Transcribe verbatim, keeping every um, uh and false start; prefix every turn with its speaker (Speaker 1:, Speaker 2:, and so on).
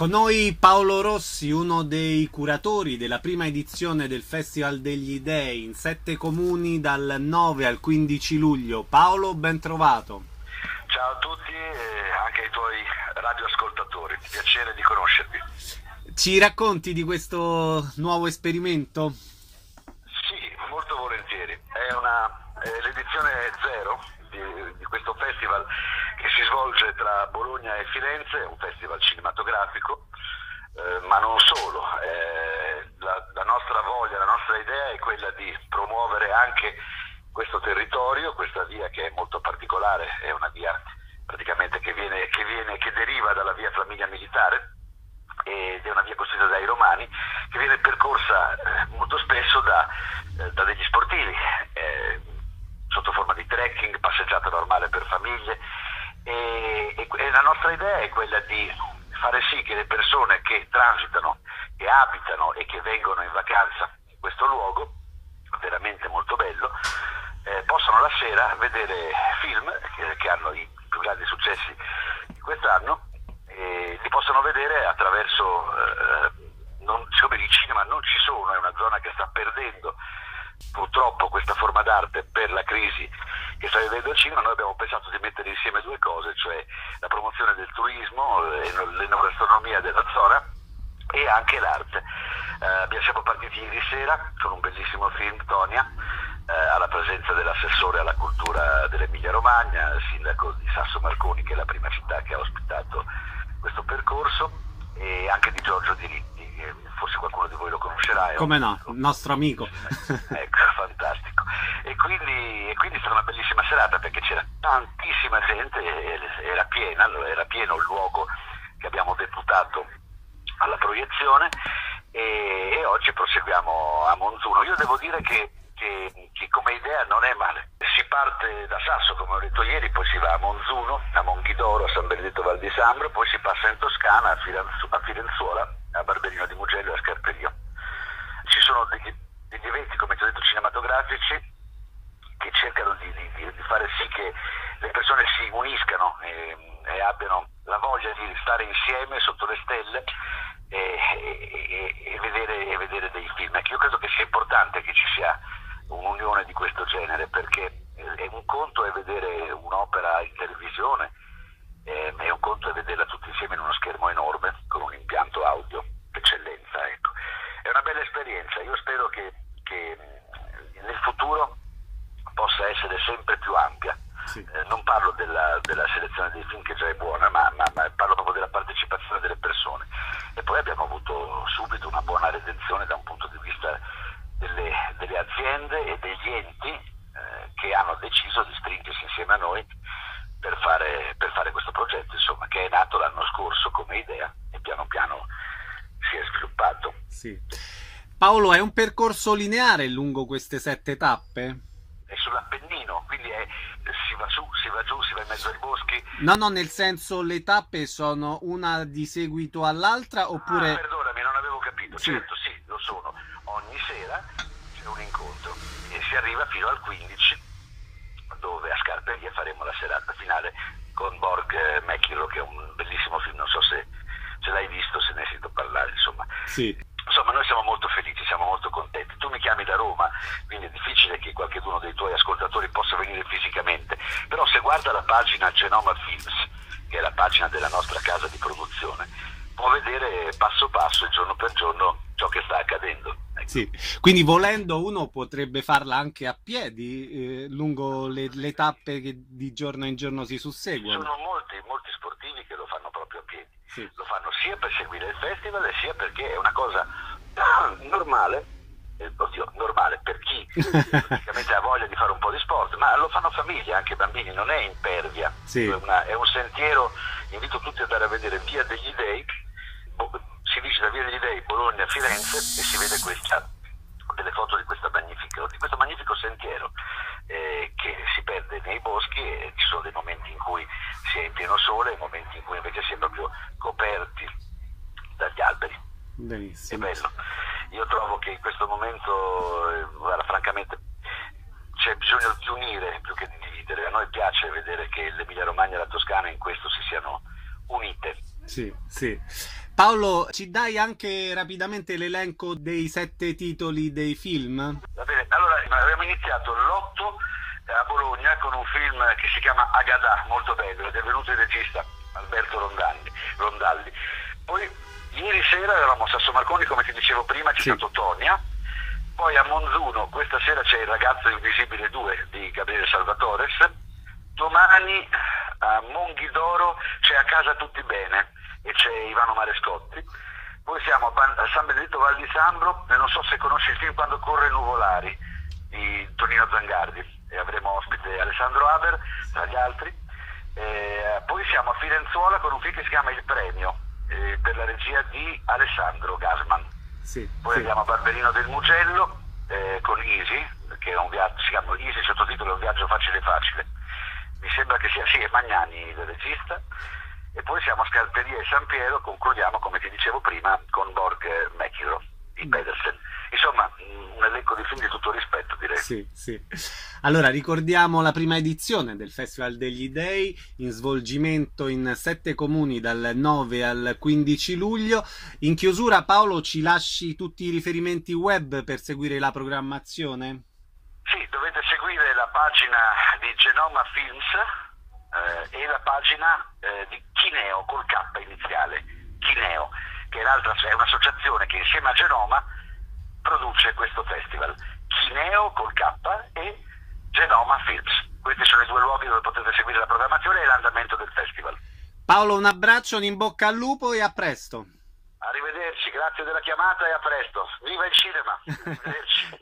Speaker 1: Con noi Paolo Rossi, uno dei curatori della prima edizione del Festival degli Dei in sette comuni dal nove al quindici luglio. Paolo, ben trovato.
Speaker 2: Ciao a tutti e anche ai tuoi radioascoltatori, piacere di conoscervi.
Speaker 1: Ci racconti di questo nuovo esperimento?
Speaker 2: Sì, molto volentieri. È, una, è l'edizione zero di, di questo festival che si svolge tra Bologna e Firenze, è un festival cinematografico, eh, ma non solo. Eh, la, la nostra voglia, la nostra idea è quella di promuovere anche questo territorio, questa via che è molto particolare, è una via praticamente che viene, che viene, che deriva dalla via Flaminia Militare, ed è una via costruita dai romani, che viene percorsa eh, molto spesso da, eh, da degli sportivi, eh, sotto forma di trekking, passeggiata normale per famiglie, e, e, e la nostra idea è quella di fare sì che le persone che transitano, che abitano e che vengono in vacanza in questo luogo, veramente molto bello, eh, possano la sera vedere film che, che hanno i più grandi successi di quest'anno, e li possono vedere attraverso, eh, non, siccome i cinema non ci sono, è una zona che sta perdendo purtroppo questa forma d'arte per la crisi che sta vivendo il cinema. Noi abbiamo pensato di mettere insieme due cose, cioè la promozione del turismo, l'enogastronomia della zona e anche l'arte. Eh, siamo partiti ieri sera con un bellissimo film, Tonia, eh, alla presenza dell'assessore alla cultura dell'Emilia Romagna, il sindaco di Sasso Marconi, che è la prima città che ha ospitato questo percorso, e anche di Giorgio Diritti, che forse qualcuno di voi lo conoscerà.
Speaker 1: Come no, il nostro amico.
Speaker 2: Ecco, fantastico. E quindi, e quindi è stata una bellissima serata, perché c'era tantissima gente, era piena, era pieno il luogo che abbiamo deputato alla proiezione, e, e oggi proseguiamo a Monzuno. Io devo dire che, che, che come idea non è male. Si parte da Sasso, come ho detto ieri, poi si va a Monzuno, a Monghidoro, a San Benedetto Val di Sambro, poi si passa in Toscana, a, Firenzu- a Firenzuola, a Barberino di Mugello e a Scarperio. Ci sono degli, degli eventi, come ti ho detto, cinematografici, che cercano di, di, di fare sì che le persone si uniscano e, e abbiano la voglia di stare insieme sotto le stelle e, e, e, vedere, e vedere dei film. Io credo che sia importante che ci sia un'unione di questo genere, perché è un conto è vedere un'opera in televisione, e un conto è vederla tutti insieme in uno schermo enorme con un impianto audio d'eccellenza. Ecco. È una bella esperienza. Io spero che, che nel futuro possa essere sempre più ampia. Sì. Eh, non parlo della, della selezione dei film, che già è buona, ma, ma, ma parlo proprio della partecipazione delle persone. E poi abbiamo avuto subito una buona redenzione da un punto di vista delle, delle aziende e degli enti eh, che hanno deciso di stringersi insieme a noi per fare, per fare questo progetto, insomma, che è nato l'anno scorso come idea e piano piano si è sviluppato.
Speaker 1: Sì. Paolo, è un percorso lineare lungo queste sette tappe?
Speaker 2: È sull'Appennino, quindi è, si va su, si va giù, si va in mezzo ai boschi.
Speaker 1: No, no, nel senso, le tappe sono una di seguito all'altra, oppure...
Speaker 2: Ah, perdonami, non avevo capito.
Speaker 1: Sì.
Speaker 2: Certo, sì, lo sono. Ogni sera c'è un incontro e si arriva fino al quindici, dove a Scarperia faremo la serata finale con Borg Mechiro, che è un bellissimo film, non so se, se l'hai visto, se ne hai sentito parlare, insomma.
Speaker 1: Sì.
Speaker 2: Insomma, noi siamo molto felici, siamo molto contenti. Tu mi chiami da Roma, quindi è difficile che qualcuno dei tuoi ascoltatori possa venire fisicamente, però se guarda la pagina Genoma Films, che è la pagina della nostra casa di produzione, può vedere passo passo e giorno per giorno ciò che sta accadendo. Ecco.
Speaker 1: Sì. Quindi volendo uno potrebbe farla anche a piedi, eh, lungo le, le tappe che di giorno in giorno si susseguono.
Speaker 2: Ci sono molti, molti sportivi che lo fanno proprio a piedi.
Speaker 1: Sì.
Speaker 2: Lo fanno sia per seguire il festival, sia perché è una cosa normale, eh, oddio, normale per chi praticamente ha voglia di fare un po' di sport, ma lo fanno famiglie, anche bambini, non è impervia.
Speaker 1: Sì.
Speaker 2: È, una, è un sentiero. Invito tutti ad andare a vedere Via degli Dei, si dice da Via degli Dei, Bologna, Firenze, e si vede questa, delle foto di, questa magnifica, di questo magnifico sentiero eh, che si perde nei boschi, e ci sono dei momenti in cui si è in pieno sole e momenti in cui invece si è proprio coperti dagli alberi.
Speaker 1: Benissimo.
Speaker 2: È bello. Io trovo che in questo momento, eh, guarda, francamente, c'è bisogno di unire più che di dividere. A noi piace vedere che l'Emilia Romagna e la Toscana in questo si siano unite.
Speaker 1: Sì, sì. Paolo, ci dai anche rapidamente l'elenco dei sette titoli dei film?
Speaker 2: Va bene, allora abbiamo iniziato l'otto a Bologna con un film che si chiama Agadà, molto bello, ed è venuto il regista Alberto Rondalli. Rondalli. Poi ieri sera eravamo a Sasso Marconi, come ti dicevo prima, c'è
Speaker 1: Sì.
Speaker 2: stato Tonia. Poi a Monzuno questa sera c'è Il ragazzo invisibile due di Gabriele Salvatores. Domani a Monghidoro c'è A casa tutti bene e c'è Ivano Marescotti. Poi siamo a, Ban- a San Benedetto Val di Sambro e non so se conosci il film Quando corre Nuvolari di Tonino Zangardi, e avremo ospite Alessandro Haber tra gli altri. E poi siamo a Firenzuola con un film che si chiama Il premio, eh, per la regia di Alessandro Gasman.
Speaker 1: Sì,
Speaker 2: Poi
Speaker 1: sì.
Speaker 2: andiamo a Barberino del Mugello eh, con Easy, che è un viaggio, si chiama Easy, il sottotitolo è Un viaggio facile facile. Mi sembra che sia, sì, è Magnani il regista. E poi siamo a Scarperia e San Piero, concludiamo, come ti dicevo prima, con Borg Mechiro di Pedersen. Insomma, un elenco di film di tutto rispetto, direi.
Speaker 1: Sì, sì. Allora, ricordiamo la prima edizione del Festival degli Dei, in svolgimento in sette comuni dal nove al quindici luglio. In chiusura, Paolo, ci lasci tutti i riferimenti web per seguire la programmazione?
Speaker 2: Sì, dovete seguire la pagina di Genoma Films eh, e la pagina eh, di Chineo col K iniziale, Chineo, che è, l'altra, è un'associazione che insieme a Genoma produce questo festival. Chineo col K e Genoma Films. Questi sono i due luoghi dove potete seguire la programmazione e l'andamento del festival.
Speaker 1: Paolo, un abbraccio, un in bocca al lupo e a presto.
Speaker 2: Arrivederci, grazie della chiamata e a presto. Viva il cinema! Arrivederci.